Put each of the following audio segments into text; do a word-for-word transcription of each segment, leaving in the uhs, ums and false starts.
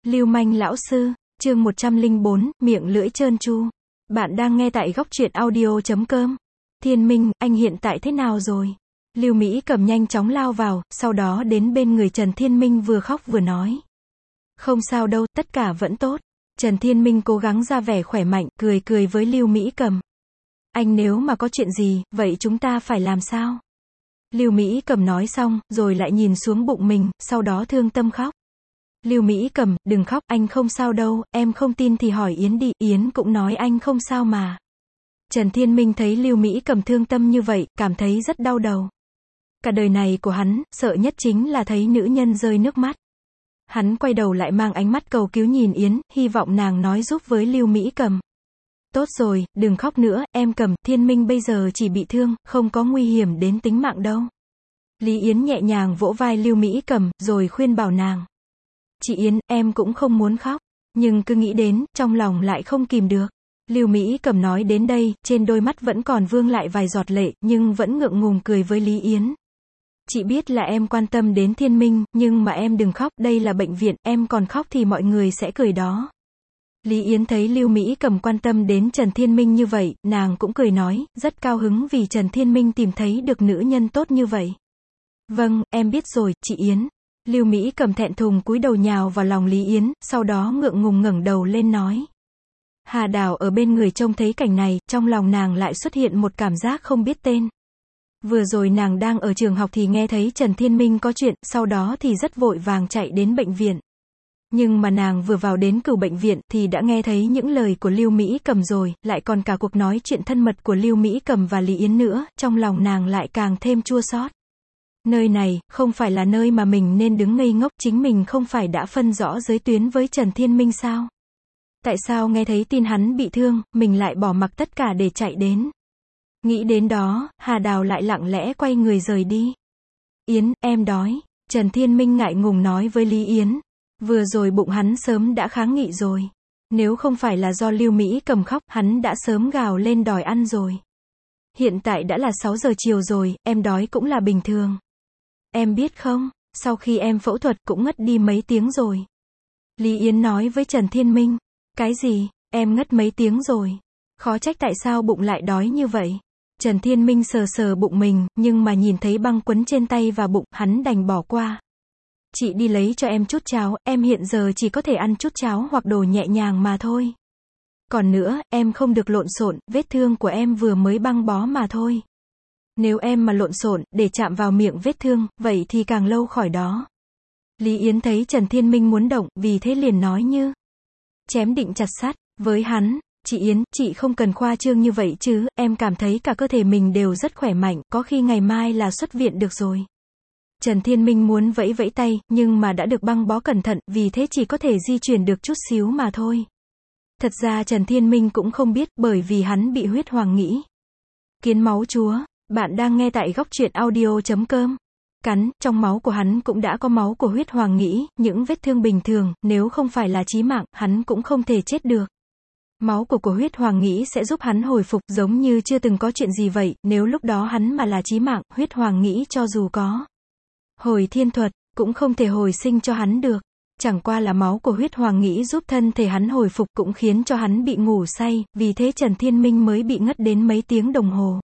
Lưu manh lão sư, chương một trăm lẻ bốn, miệng lưỡi trơn tru. Bạn đang nghe tại góc truyện audio chấm com. Thiên Minh, anh hiện tại thế nào rồi? Lưu Mỹ Cầm nhanh chóng lao vào, sau đó đến bên người Trần Thiên Minh vừa khóc vừa nói. Không sao đâu, tất cả vẫn tốt. Trần Thiên Minh cố gắng ra vẻ khỏe mạnh, cười cười với Lưu Mỹ Cầm. Anh nếu mà có chuyện gì, vậy chúng ta phải làm sao? Lưu Mỹ Cầm nói xong, rồi lại nhìn xuống bụng mình, sau đó thương tâm khóc. Lưu Mỹ Cầm, đừng khóc, anh không sao đâu, em không tin thì hỏi Yến đi, Yến cũng nói anh không sao mà. Trần Thiên Minh thấy Lưu Mỹ Cầm thương tâm như vậy, cảm thấy rất đau đầu. Cả đời này của hắn, sợ nhất chính là thấy nữ nhân rơi nước mắt. Hắn quay đầu lại mang ánh mắt cầu cứu nhìn Yến, hy vọng nàng nói giúp với Lưu Mỹ Cầm. Tốt rồi, đừng khóc nữa, em Cầm, Thiên Minh bây giờ chỉ bị thương, không có nguy hiểm đến tính mạng đâu. Lý Yến nhẹ nhàng vỗ vai Lưu Mỹ Cầm, rồi khuyên bảo nàng. Chị Yến, em cũng không muốn khóc, nhưng cứ nghĩ đến, trong lòng lại không kìm được. Lưu Mỹ Cầm nói đến đây, trên đôi mắt vẫn còn vương lại vài giọt lệ, nhưng vẫn ngượng ngùng cười với Lý Yến. Chị biết là em quan tâm đến Thiên Minh, nhưng mà em đừng khóc, đây là bệnh viện, em còn khóc thì mọi người sẽ cười đó. Lý Yến thấy Lưu Mỹ Cầm quan tâm đến Trần Thiên Minh như vậy, nàng cũng cười nói, rất cao hứng vì Trần Thiên Minh tìm thấy được nữ nhân tốt như vậy. Vâng, em biết rồi, chị Yến. Lưu Mỹ Cầm thẹn thùng cúi đầu nhào vào lòng Lý Yến, sau đó ngượng ngùng ngẩng đầu lên nói. Hà Đào ở bên người trông thấy cảnh này, trong lòng nàng lại xuất hiện một cảm giác không biết tên. Vừa rồi nàng đang ở trường học thì nghe thấy Trần Thiên Minh có chuyện, sau đó thì rất vội vàng chạy đến bệnh viện. Nhưng mà nàng vừa vào đến cửu bệnh viện thì đã nghe thấy những lời của Lưu Mỹ Cầm rồi, lại còn cả cuộc nói chuyện thân mật của Lưu Mỹ Cầm và Lý Yến nữa, trong lòng nàng lại càng thêm chua xót. Nơi này, không phải là nơi mà mình nên đứng ngây ngốc, chính mình không phải đã phân rõ giới tuyến với Trần Thiên Minh sao? Tại sao nghe thấy tin hắn bị thương, mình lại bỏ mặc tất cả để chạy đến? Nghĩ đến đó, Hà Đào lại lặng lẽ quay người rời đi. Yến, em đói. Trần Thiên Minh ngại ngùng nói với Lý Yến. Vừa rồi bụng hắn sớm đã kháng nghị rồi. Nếu không phải là do Lưu Mỹ Cầm khóc, hắn đã sớm gào lên đòi ăn rồi. Hiện tại đã là sáu giờ chiều rồi, em đói cũng là bình thường. Em biết không, sau khi em phẫu thuật cũng ngất đi mấy tiếng rồi. Lý Yến nói với Trần Thiên Minh. Cái gì, em ngất mấy tiếng rồi? Khó trách tại sao bụng lại đói như vậy. Trần Thiên Minh sờ sờ bụng mình, nhưng mà nhìn thấy băng quấn trên tay và bụng, hắn đành bỏ qua. Chị đi lấy cho em chút cháo, em hiện giờ chỉ có thể ăn chút cháo hoặc đồ nhẹ nhàng mà thôi. Còn nữa, em không được lộn xộn, vết thương của em vừa mới băng bó mà thôi. Nếu em mà lộn xộn, để chạm vào miệng vết thương, vậy thì càng lâu khỏi đó. Lý Yến thấy Trần Thiên Minh muốn động, vì thế liền nói như chém định chặt sắt, với hắn. Chị Yến, chị không cần khoa trương như vậy chứ, em cảm thấy cả cơ thể mình đều rất khỏe mạnh, có khi ngày mai là xuất viện được rồi. Trần Thiên Minh muốn vẫy vẫy tay, nhưng mà đã được băng bó cẩn thận, vì thế chỉ có thể di chuyển được chút xíu mà thôi. Thật ra Trần Thiên Minh cũng không biết, bởi vì hắn bị huyết hoàng nghĩ. Kiến máu chúa, bạn đang nghe tại góc truyện audio chấm com. Cắn, trong máu của hắn cũng đã có máu của huyết hoàng nghĩ, những vết thương bình thường, nếu không phải là chí mạng, hắn cũng không thể chết được. Máu của của huyết hoàng nghĩ sẽ giúp hắn hồi phục giống như chưa từng có chuyện gì vậy, nếu lúc đó hắn mà là chí mạng, huyết hoàng nghĩ cho dù có hồi thiên thuật, cũng không thể hồi sinh cho hắn được. Chẳng qua là máu của huyết hoàng nghĩ giúp thân thể hắn hồi phục cũng khiến cho hắn bị ngủ say, vì thế Trần Thiên Minh mới bị ngất đến mấy tiếng đồng hồ.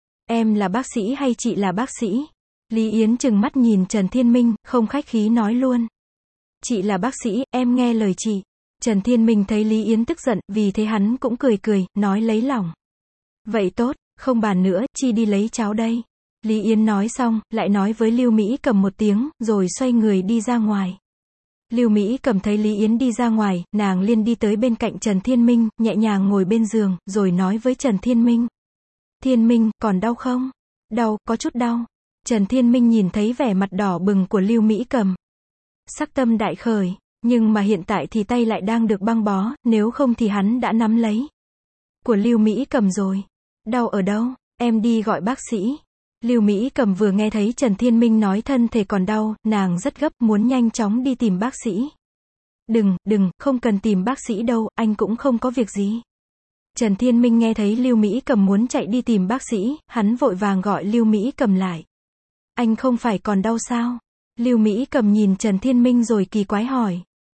Em là bác sĩ hay chị là bác sĩ? Lý Yến trừng mắt nhìn Trần Thiên Minh, không khách khí nói luôn. Chị là bác sĩ, em nghe lời chị. Trần Thiên Minh thấy Lý Yến tức giận, vì thế hắn cũng cười cười, nói lấy lòng. Vậy tốt, không bàn nữa, chi đi lấy cháo đây. Lý Yến nói xong, lại nói với Lưu Mỹ Cầm một tiếng, rồi xoay người đi ra ngoài. Lưu Mỹ Cầm thấy Lý Yến đi ra ngoài, nàng liền đi tới bên cạnh Trần Thiên Minh, nhẹ nhàng ngồi bên giường, rồi nói với Trần Thiên Minh. Thiên Minh, còn đau không? Đau, có chút đau. Trần Thiên Minh nhìn thấy vẻ mặt đỏ bừng của Lưu Mỹ Cầm. Sắc tâm đại khởi. Nhưng mà hiện tại thì tay lại đang được băng bó, nếu không thì hắn đã nắm lấy của Lưu Mỹ Cầm rồi. Đau ở đâu? Em đi gọi bác sĩ. Lưu Mỹ Cầm vừa nghe thấy Trần Thiên Minh nói thân thể còn đau, nàng rất gấp, muốn nhanh chóng đi tìm bác sĩ. Đừng, đừng, không cần tìm bác sĩ đâu, anh cũng không có việc gì. Trần Thiên Minh nghe thấy Lưu Mỹ Cầm muốn chạy đi tìm bác sĩ, hắn vội vàng gọi Lưu Mỹ Cầm lại. Anh không phải còn đau sao? Lưu Mỹ Cầm nhìn Trần Thiên Minh rồi kỳ quái hỏi.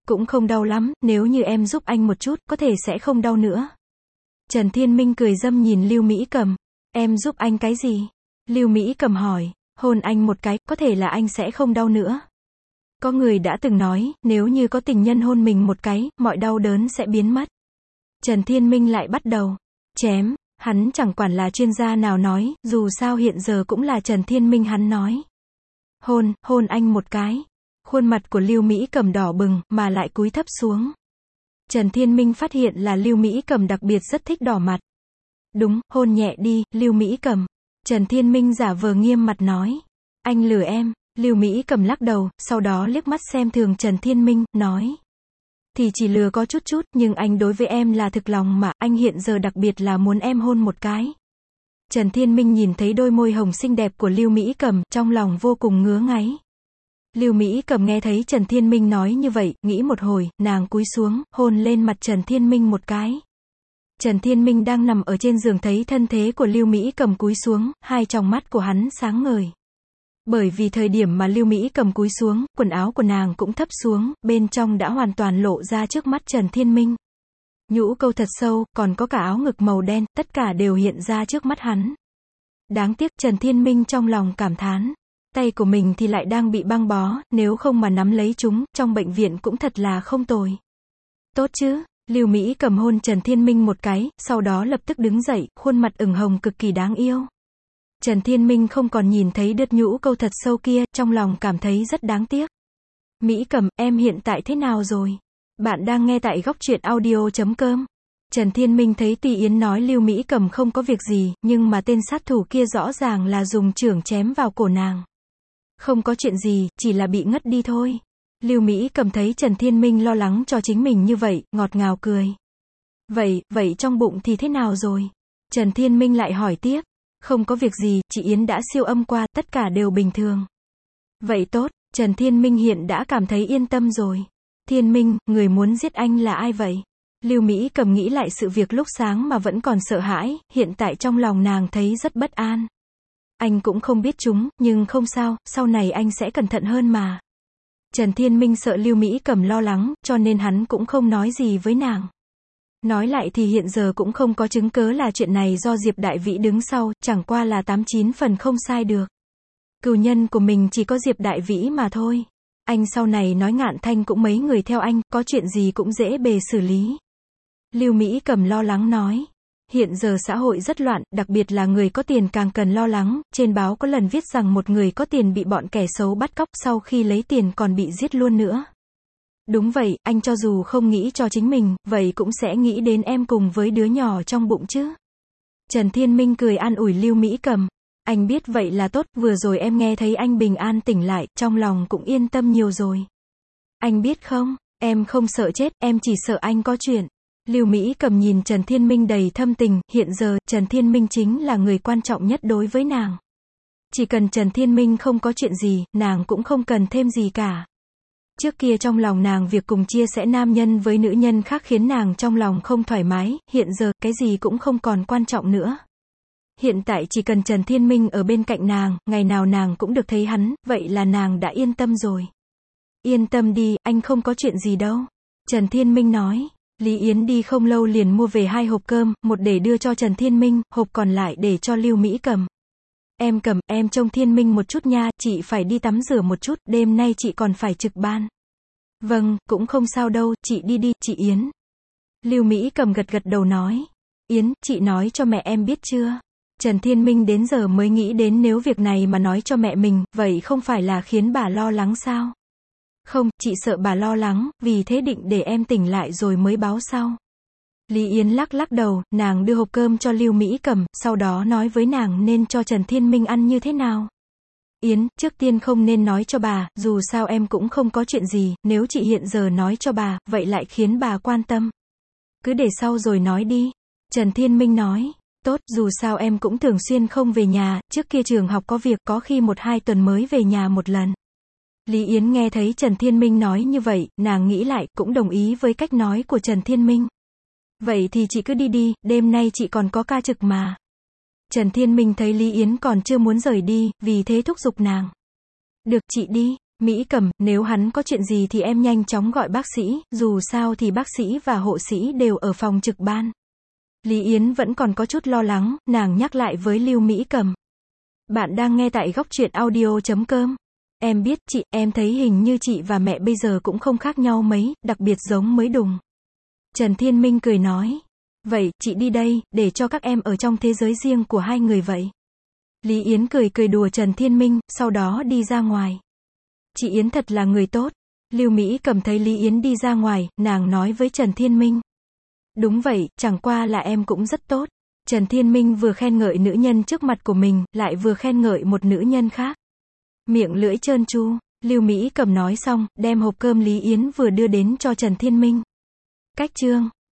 Cũng không đau lắm, nếu như em giúp anh một chút, có thể sẽ không đau nữa. Trần Thiên Minh cười dâm nhìn Lưu Mỹ Cầm. Em giúp anh cái gì? Lưu Mỹ Cầm hỏi. Hôn anh một cái, có thể là anh sẽ không đau nữa. Có người đã từng nói, nếu như có tình nhân hôn mình một cái, mọi đau đớn sẽ biến mất. Trần Thiên Minh lại bắt đầu chém, hắn chẳng quản là chuyên gia nào nói, dù sao hiện giờ cũng là Trần Thiên Minh hắn nói. Hôn, hôn anh một cái. Khuôn mặt của Lưu Mỹ Cầm đỏ bừng, mà lại cúi thấp xuống. Trần Thiên Minh phát hiện là Lưu Mỹ Cầm đặc biệt rất thích đỏ mặt. Đúng, hôn nhẹ đi, Lưu Mỹ Cầm. Trần Thiên Minh giả vờ nghiêm mặt nói. Anh lừa em. Lưu Mỹ Cầm lắc đầu, sau đó liếc mắt xem thường Trần Thiên Minh, nói. Thì chỉ lừa có chút chút, nhưng anh đối với em là thực lòng mà, anh hiện giờ đặc biệt là muốn em hôn một cái. Trần Thiên Minh nhìn thấy đôi môi hồng xinh đẹp của Lưu Mỹ Cầm, trong lòng vô cùng ngứa ngáy. Lưu Mỹ Cầm nghe thấy Trần Thiên Minh nói như vậy, nghĩ một hồi, nàng cúi xuống, hôn lên mặt Trần Thiên Minh một cái. Trần Thiên Minh đang nằm ở trên giường thấy thân thế của Lưu Mỹ Cầm cúi xuống, hai tròng mắt của hắn sáng ngời. Bởi vì thời điểm mà Lưu Mỹ Cầm cúi xuống, quần áo của nàng cũng thấp xuống, bên trong đã hoàn toàn lộ ra trước mắt Trần Thiên Minh. Nhũ câu thật sâu, còn có cả áo ngực màu đen, tất cả đều hiện ra trước mắt hắn. Đáng tiếc Trần Thiên Minh trong lòng cảm thán. Tay của mình thì lại đang bị băng bó, nếu không mà nắm lấy chúng, trong bệnh viện cũng thật là không tồi. Tốt chứ, Lưu Mỹ Cầm hôn Trần Thiên Minh một cái, sau đó lập tức đứng dậy, khuôn mặt ửng hồng cực kỳ đáng yêu. Trần Thiên Minh không còn nhìn thấy đợt nhũ câu thật sâu kia, trong lòng cảm thấy rất đáng tiếc. Mỹ Cầm, em hiện tại thế nào rồi? Bạn đang nghe tại góc truyện audio chấm com. Trần Thiên Minh thấy Tùy Yến nói Lưu Mỹ Cầm không có việc gì, nhưng mà tên sát thủ kia rõ ràng là dùng chưởng chém vào cổ nàng. Không có chuyện gì, chỉ là bị ngất đi thôi. Lưu Mỹ Cầm thấy Trần Thiên Minh lo lắng cho chính mình như vậy, ngọt ngào cười. Vậy, vậy trong bụng thì thế nào rồi? Trần Thiên Minh lại hỏi tiếp. Không có việc gì, chị Yến đã siêu âm qua, tất cả đều bình thường. Vậy tốt, Trần Thiên Minh hiện đã cảm thấy yên tâm rồi. Thiên Minh, người muốn giết anh là ai vậy? Lưu Mỹ Cầm nghĩ lại sự việc lúc sáng mà vẫn còn sợ hãi, hiện tại trong lòng nàng thấy rất bất an. Anh cũng không biết chúng, nhưng không sao, sau này anh sẽ cẩn thận hơn mà. Trần Thiên Minh sợ Lưu Mỹ Cầm lo lắng, cho nên hắn cũng không nói gì với nàng. Nói lại thì hiện giờ cũng không có chứng cớ là chuyện này do Diệp Đại Vĩ đứng sau, chẳng qua là tám chín phần không sai được. Cừu nhân của mình chỉ có Diệp Đại Vĩ mà thôi. Anh sau này nói Ngạn Thanh cũng mấy người theo anh, có chuyện gì cũng dễ bề xử lý. Lưu Mỹ Cầm lo lắng nói. Hiện giờ xã hội rất loạn, đặc biệt là người có tiền càng cần lo lắng, trên báo có lần viết rằng một người có tiền bị bọn kẻ xấu bắt cóc, sau khi lấy tiền còn bị giết luôn nữa. Đúng vậy, anh cho dù không nghĩ cho chính mình, vậy cũng sẽ nghĩ đến em cùng với đứa nhỏ trong bụng chứ. Trần Thiên Minh cười an ủi Lưu Mỹ Cầm. Anh biết vậy là tốt, vừa rồi em nghe thấy anh bình an tỉnh lại, trong lòng cũng yên tâm nhiều rồi. Anh biết không, em không sợ chết, em chỉ sợ anh có chuyện. Lưu Mỹ Cầm nhìn Trần Thiên Minh đầy thâm tình, hiện giờ, Trần Thiên Minh chính là người quan trọng nhất đối với nàng. Chỉ cần Trần Thiên Minh không có chuyện gì, nàng cũng không cần thêm gì cả. Trước kia trong lòng nàng việc cùng chia sẻ nam nhân với nữ nhân khác khiến nàng trong lòng không thoải mái, hiện giờ, cái gì cũng không còn quan trọng nữa. Hiện tại chỉ cần Trần Thiên Minh ở bên cạnh nàng, ngày nào nàng cũng được thấy hắn, vậy là nàng đã yên tâm rồi. Yên tâm đi, anh không có chuyện gì đâu. Trần Thiên Minh nói. Lý Yến đi không lâu liền mua về hai hộp cơm, một để đưa cho Trần Thiên Minh, hộp còn lại để cho Lưu Mỹ Cầm. Em Cầm, em trông Thiên Minh một chút nha, chị phải đi tắm rửa một chút, đêm nay chị còn phải trực ban. Vâng, cũng không sao đâu, chị đi đi, chị Yến. Lưu Mỹ Cầm gật gật đầu nói. Yến, chị nói cho mẹ em biết chưa? Trần Thiên Minh đến giờ mới nghĩ đến nếu việc này mà nói cho mẹ mình, vậy không phải là khiến bà lo lắng sao? Không, chị sợ bà lo lắng, vì thế định để em tỉnh lại rồi mới báo sau. Lý Yến lắc lắc đầu, nàng đưa hộp cơm cho Lưu Mỹ Cầm, sau đó nói với nàng nên cho Trần Thiên Minh ăn như thế nào. Yến, trước tiên không nên nói cho bà, dù sao em cũng không có chuyện gì, nếu chị hiện giờ nói cho bà, vậy lại khiến bà quan tâm. Cứ để sau rồi nói đi. Trần Thiên Minh nói. Tốt, dù sao em cũng thường xuyên không về nhà, trước kia trường học có việc, có khi một hai tuần mới về nhà một lần. Lý Yến nghe thấy Trần Thiên Minh nói như vậy, nàng nghĩ lại, cũng đồng ý với cách nói của Trần Thiên Minh. Vậy thì chị cứ đi đi, đêm nay chị còn có ca trực mà. Trần Thiên Minh thấy Lý Yến còn chưa muốn rời đi, vì thế thúc giục nàng. Được, chị đi. Mỹ Cầm, nếu hắn có chuyện gì thì em nhanh chóng gọi bác sĩ, dù sao thì bác sĩ và hộ sĩ đều ở phòng trực ban. Lý Yến vẫn còn có chút lo lắng, nàng nhắc lại với Lưu Mỹ Cầm. Bạn đang nghe tại góc truyện audio chấm com. Em biết chị, em thấy hình như chị và mẹ bây giờ cũng không khác nhau mấy, đặc biệt giống mới đùng. Trần Thiên Minh cười nói. Vậy, chị đi đây, để cho các em ở trong thế giới riêng của hai người vậy. Lý Yến cười cười đùa Trần Thiên Minh, sau đó đi ra ngoài. Chị Yến thật là người tốt. Lưu Mỹ Cầm thấy Lý Yến đi ra ngoài, nàng nói với Trần Thiên Minh. Đúng vậy, chẳng qua là em cũng rất tốt. Trần Thiên Minh vừa khen ngợi nữ nhân trước mặt của mình, lại vừa khen ngợi một nữ nhân khác. Miệng lưỡi trơn tru. Lưu Mỹ Cầm nói xong, đem hộp cơm Lý Yến vừa đưa đến cho Trần Thiên Minh. Cách chương